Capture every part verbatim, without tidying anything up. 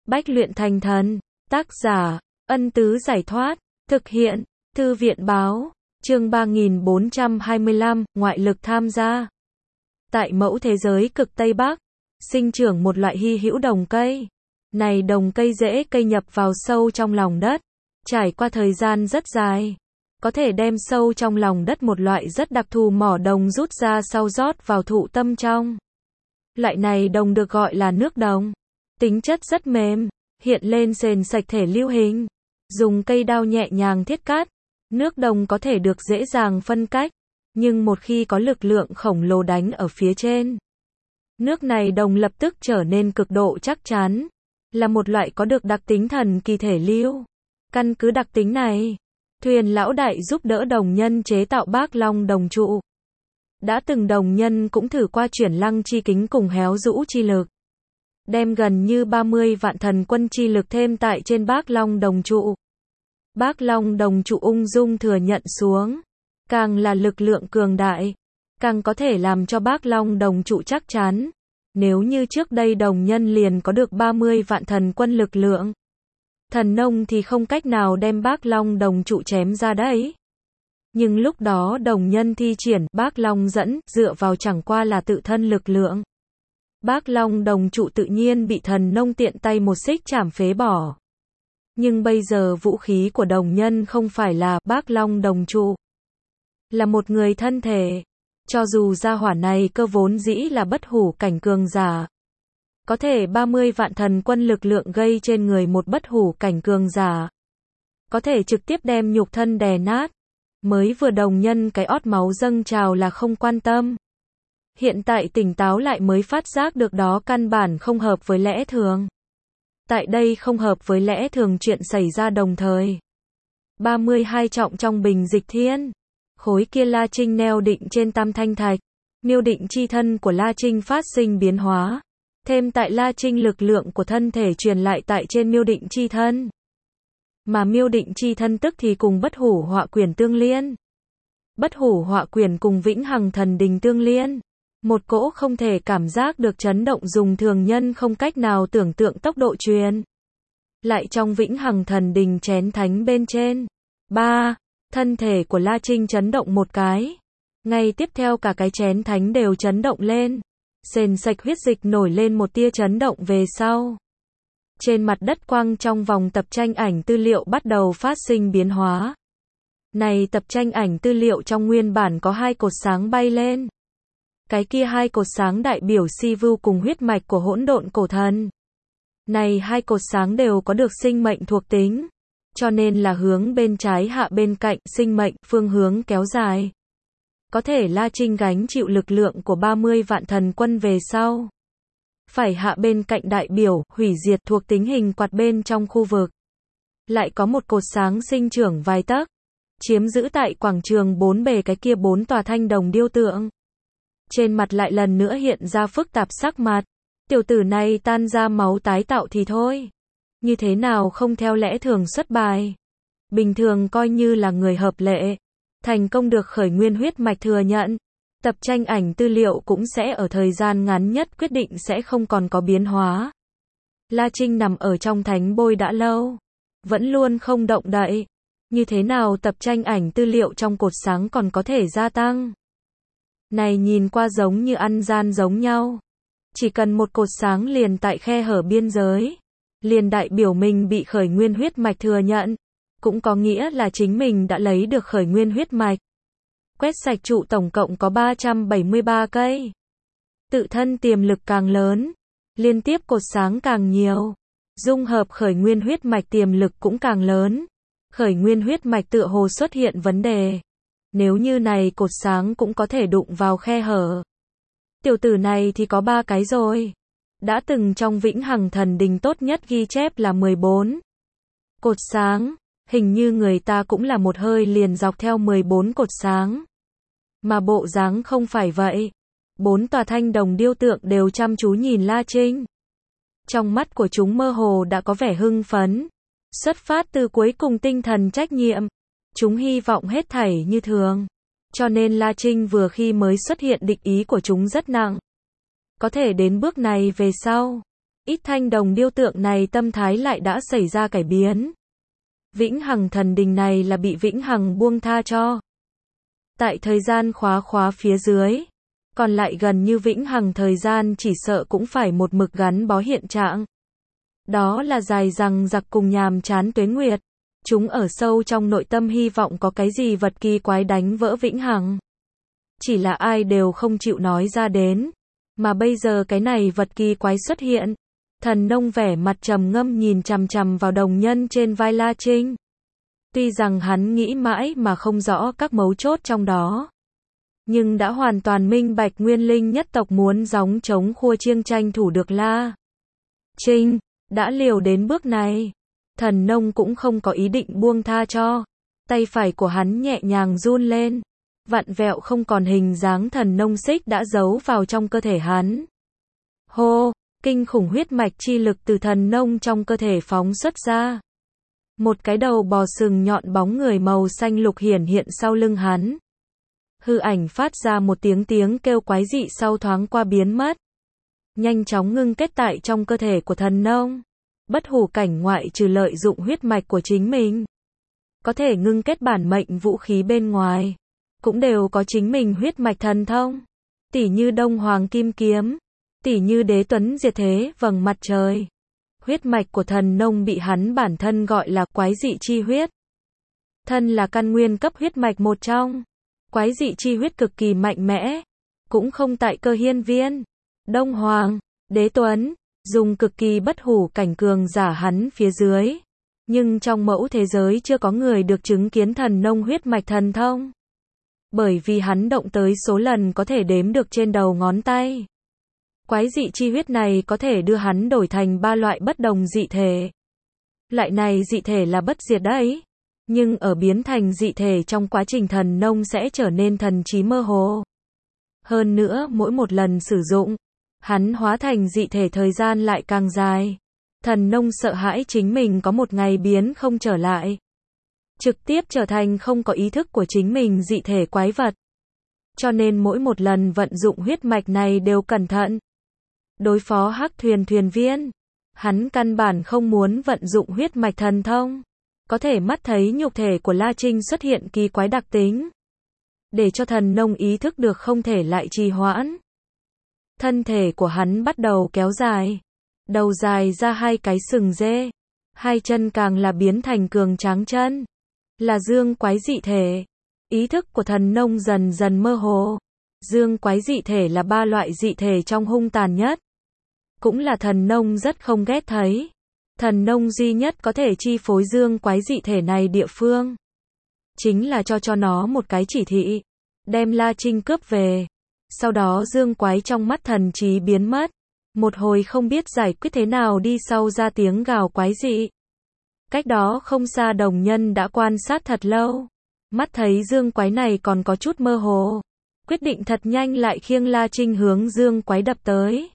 Bách luyện thành thần. Tác giả, Ân Tứ Giải Thoát. Thực hiện, Thư viện Báo. Chương ba nghìn bốn trăm hai mươi lăm, ngoại lực tham gia. Tại mẫu thế giới cực Tây Bắc, sinh trưởng một loại hy hữu đồng cây. Này đồng cây rễ cây nhập vào sâu trong lòng đất, trải qua thời gian rất dài, có thể đem sâu trong lòng đất một loại rất đặc thù mỏ đồng rút ra sau rót vào thụ tâm trong. Loại này đồng được gọi là nước đồng. Tính chất rất mềm, hiện lên sền sạch thể lưu hình. Dùng cây đao nhẹ nhàng thiết cắt, nước đồng có thể được dễ dàng phân cách, nhưng một khi có lực lượng khổng lồ đánh ở phía trên, nước này đồng lập tức trở nên cực độ chắc chắn, là một loại có được đặc tính thần kỳ thể lưu. Căn cứ đặc tính này, Thuyền lão đại giúp đỡ đồng nhân chế tạo Bác Long đồng trụ. Đã từng đồng nhân cũng thử qua chuyển lăng chi kính cùng héo rũ chi lực, đem gần như ba mươi vạn thần quân chi lực thêm tại trên Bác Long đồng trụ. Bác Long đồng trụ ung dung thừa nhận xuống, càng là lực lượng cường đại, càng có thể làm cho Bác Long đồng trụ chắc chắn. Nếu như trước đây đồng nhân liền có được ba mươi vạn thần quân lực lượng, thần nông thì không cách nào đem Bác Long đồng trụ chém ra đấy. Nhưng lúc đó đồng nhân thi triển Bác Long dẫn, dựa vào chẳng qua là tự thân lực lượng. Bác Long đồng trụ tự nhiên bị thần nông tiện tay một xích chảm phế bỏ. Nhưng bây giờ vũ khí của đồng nhân không phải là Bác Long đồng trụ, là một người thân thể. Cho dù gia hỏa này cơ vốn dĩ là bất hủ cảnh cường giả, có thể ba mươi vạn thần quân lực lượng gây trên người một bất hủ cảnh cường giả, có thể trực tiếp đem nhục thân đè nát. Mới vừa đồng nhân cái ót máu dâng trào là không quan tâm. Hiện tại tỉnh táo lại mới phát giác được đó căn bản không hợp với lẽ thường. Tại đây không hợp với lẽ thường chuyện xảy ra đồng thời. ba mươi hai trọng trong bình dịch thiên. Khối kia La Trinh neo định trên tam thanh thạch. Miêu định chi thân của La Trinh phát sinh biến hóa. Thêm tại La Trinh lực lượng của thân thể truyền lại tại trên miêu định chi thân. Mà miêu định chi thân tức thì cùng bất hủ họa quyền tương liên. Bất hủ họa quyền cùng vĩnh hằng thần đình tương liên. Một cỗ không thể cảm giác được chấn động dùng thường nhân không cách nào tưởng tượng tốc độ truyền. Lại trong vĩnh hằng thần đình chén thánh bên trên. ba. Thân thể của La Trinh chấn động một cái. Ngay tiếp theo cả cái chén thánh đều chấn động lên. Sền sạch huyết dịch nổi lên một tia chấn động về sau. Trên mặt đất quang trong vòng tập tranh ảnh tư liệu bắt đầu phát sinh biến hóa. Này tập tranh ảnh tư liệu trong nguyên bản có hai cột sáng bay lên. Cái kia hai cột sáng đại biểu si vu cùng huyết mạch của hỗn độn cổ thần. Này hai cột sáng đều có được sinh mệnh thuộc tính, cho nên là hướng bên trái hạ bên cạnh sinh mệnh phương hướng kéo dài. Có thể La Trinh gánh chịu lực lượng của ba mươi vạn thần quân về sau. Phải hạ bên cạnh đại biểu hủy diệt thuộc tính hình quạt bên trong khu vực. Lại có một cột sáng sinh trưởng vài tấc, chiếm giữ tại quảng trường bốn bề cái kia bốn tòa thanh đồng điêu tượng. Trên mặt lại lần nữa hiện ra phức tạp sắc mặt. Tiểu tử này tan ra máu tái tạo thì thôi. Như thế nào không theo lẽ thường xuất bài. Bình thường coi như là người hợp lệ. Thành công được khởi nguyên huyết mạch thừa nhận. Tập tranh ảnh tư liệu cũng sẽ ở thời gian ngắn nhất quyết định sẽ không còn có biến hóa. La Trinh nằm ở trong thánh bôi đã lâu. Vẫn luôn không động đậy. Như thế nào tập tranh ảnh tư liệu trong cột sáng còn có thể gia tăng. Này nhìn qua giống như ăn gian giống nhau. Chỉ cần một cột sáng liền tại khe hở biên giới. Liền đại biểu mình bị khởi nguyên huyết mạch thừa nhận. Cũng có nghĩa là chính mình đã lấy được khởi nguyên huyết mạch. Quét sạch trụ tổng cộng có ba trăm bảy mươi ba cây. Tự thân tiềm lực càng lớn. Liên tiếp cột sáng càng nhiều. Dung hợp khởi nguyên huyết mạch tiềm lực cũng càng lớn. Khởi nguyên huyết mạch tựa hồ xuất hiện vấn đề. Nếu như này cột sáng cũng có thể đụng vào khe hở. Tiểu tử này thì có ba cái rồi. Đã từng trong vĩnh hằng thần đình tốt nhất ghi chép là mười bốn. Cột sáng, hình như người ta cũng là một hơi liền dọc theo mười bốn cột sáng. Mà bộ dáng không phải vậy. Bốn tòa thanh đồng điêu tượng đều chăm chú nhìn La Trinh. Trong mắt của chúng mơ hồ đã có vẻ hưng phấn. Xuất phát từ cuối cùng tinh thần trách nhiệm. Chúng hy vọng hết thảy như thường. Cho nên La Trinh vừa khi mới xuất hiện địch ý của chúng rất nặng. Có thể đến bước này về sau. ít thanh đồng điêu tượng này tâm thái lại đã xảy ra cải biến. Vĩnh hằng thần đình này là bị vĩnh hằng buông tha cho. Tại thời gian khóa khóa phía dưới, còn lại gần như vĩnh hằng thời gian chỉ sợ cũng phải một mực gắn bó hiện trạng. Đó là dài dằng dặc cùng nhàm chán tuế nguyệt. Chúng ở sâu trong nội tâm hy vọng có cái gì vật kỳ quái đánh vỡ vĩnh hằng. Chỉ là ai đều không chịu nói ra đến. Mà bây giờ cái này vật kỳ quái xuất hiện. Thần nông vẻ mặt trầm ngâm nhìn chằm chằm vào đồng nhân trên vai La Trinh. Tuy rằng hắn nghĩ mãi mà không rõ các mấu chốt trong đó. Nhưng đã hoàn toàn minh bạch nguyên linh nhất tộc muốn gióng chống khua chiêng tranh thủ được La Trinh. Đã liều đến bước này. Thần nông cũng không có ý định buông tha cho. Tay phải của hắn nhẹ nhàng run lên. Vặn vẹo không còn hình dáng thần nông xích đã giấu vào trong cơ thể hắn. Hô, kinh khủng huyết mạch chi lực từ thần nông trong cơ thể phóng xuất ra. Một cái đầu bò sừng nhọn bóng người màu xanh lục hiển hiện sau lưng hắn. Hư ảnh phát ra một tiếng tiếng kêu quái dị sau thoáng qua biến mất. Nhanh chóng ngưng kết tại trong cơ thể của thần nông. Bất hủ cảnh ngoại trừ lợi dụng huyết mạch của chính mình. Có thể ngưng kết bản mệnh vũ khí bên ngoài. Cũng đều có chính mình huyết mạch thần thông. Tỉ như Đông Hoàng Kim Kiếm. Tỉ như Đế Tuấn Diệt Thế Vầng Mặt Trời. Huyết mạch của thần nông bị hắn bản thân gọi là quái dị chi huyết. Thân là căn nguyên cấp huyết mạch một trong. Quái dị chi huyết cực kỳ mạnh mẽ. Cũng không tại Cơ Hiên Viên. Đông Hoàng, Đế Tuấn, dùng cực kỳ bất hủ cảnh cường giả hắn phía dưới. Nhưng trong mẫu thế giới chưa có người được chứng kiến thần nông huyết mạch thần thông. Bởi vì hắn động tới số lần có thể đếm được trên đầu ngón tay. Quái dị chi huyết này có thể đưa hắn đổi thành ba loại bất đồng dị thể. Loại này dị thể là bất diệt đấy. Nhưng ở biến thành dị thể trong quá trình thần nông sẽ trở nên thần trí mơ hồ. Hơn nữa mỗi một lần sử dụng, hắn hóa thành dị thể thời gian lại càng dài. Thần nông sợ hãi chính mình có một ngày biến không trở lại. Trực tiếp trở thành không có ý thức của chính mình dị thể quái vật. Cho nên mỗi một lần vận dụng huyết mạch này đều cẩn thận. Đối phó Hắc Thuyền thuyền viên, hắn căn bản không muốn vận dụng huyết mạch thần thông. Có thể mắt thấy nhục thể của La Trinh xuất hiện kỳ quái đặc tính. Để cho thần nông ý thức được không thể lại trì hoãn. Thân thể của hắn bắt đầu kéo dài. Đầu dài ra hai cái sừng dê. Hai chân càng là biến thành cường tráng chân. Là dương quái dị thể. Ý thức của thần nông dần dần mơ hồ. Dương quái dị thể là ba loại dị thể trong hung tàn nhất. Cũng là thần nông rất không ghét thấy. Thần nông duy nhất có thể chi phối dương quái dị thể này địa phương. Chính là cho cho nó một cái chỉ thị. Đem La Trinh cướp về. Sau đó dương quái trong mắt thần trí biến mất. Một hồi không biết giải quyết thế nào đi sau ra tiếng gào quái dị. Cách đó không xa đồng nhân đã quan sát thật lâu. Mắt thấy dương quái này còn có chút mơ hồ. Quyết định thật nhanh lại khiêng La Trinh hướng dương quái đập tới.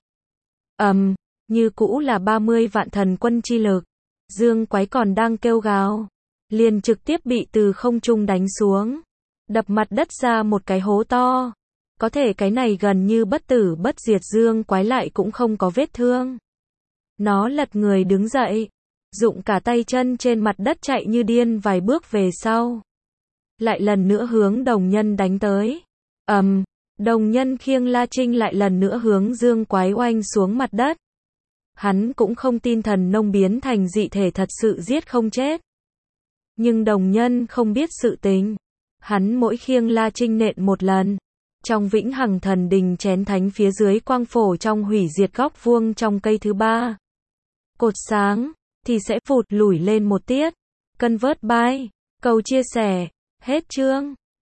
Ầm, um, như cũ là ba mươi vạn thần quân chi lực. Dương quái còn đang kêu gào. Liền trực tiếp bị từ không trung đánh xuống. Đập mặt đất ra một cái hố to. Có thể cái này gần như bất tử bất diệt dương quái lại cũng không có vết thương. Nó lật người đứng dậy. Dụng cả tay chân trên mặt đất chạy như điên vài bước về sau. Lại lần nữa hướng đồng nhân đánh tới. Ầm, um, đồng nhân khiêng La Trinh lại lần nữa hướng dương quái oanh xuống mặt đất. Hắn cũng không tin thần nông biến thành dị thể thật sự giết không chết. Nhưng đồng nhân không biết sự tình. Hắn mỗi khiêng La Trinh nện một lần. Trong vĩnh hằng thần đình chén thánh phía dưới quang phổ trong hủy diệt góc vuông trong cây thứ ba. Cột sáng, thì sẽ phụt lùi lên một tiết. Convert by, cầu chia sẻ, hết chương.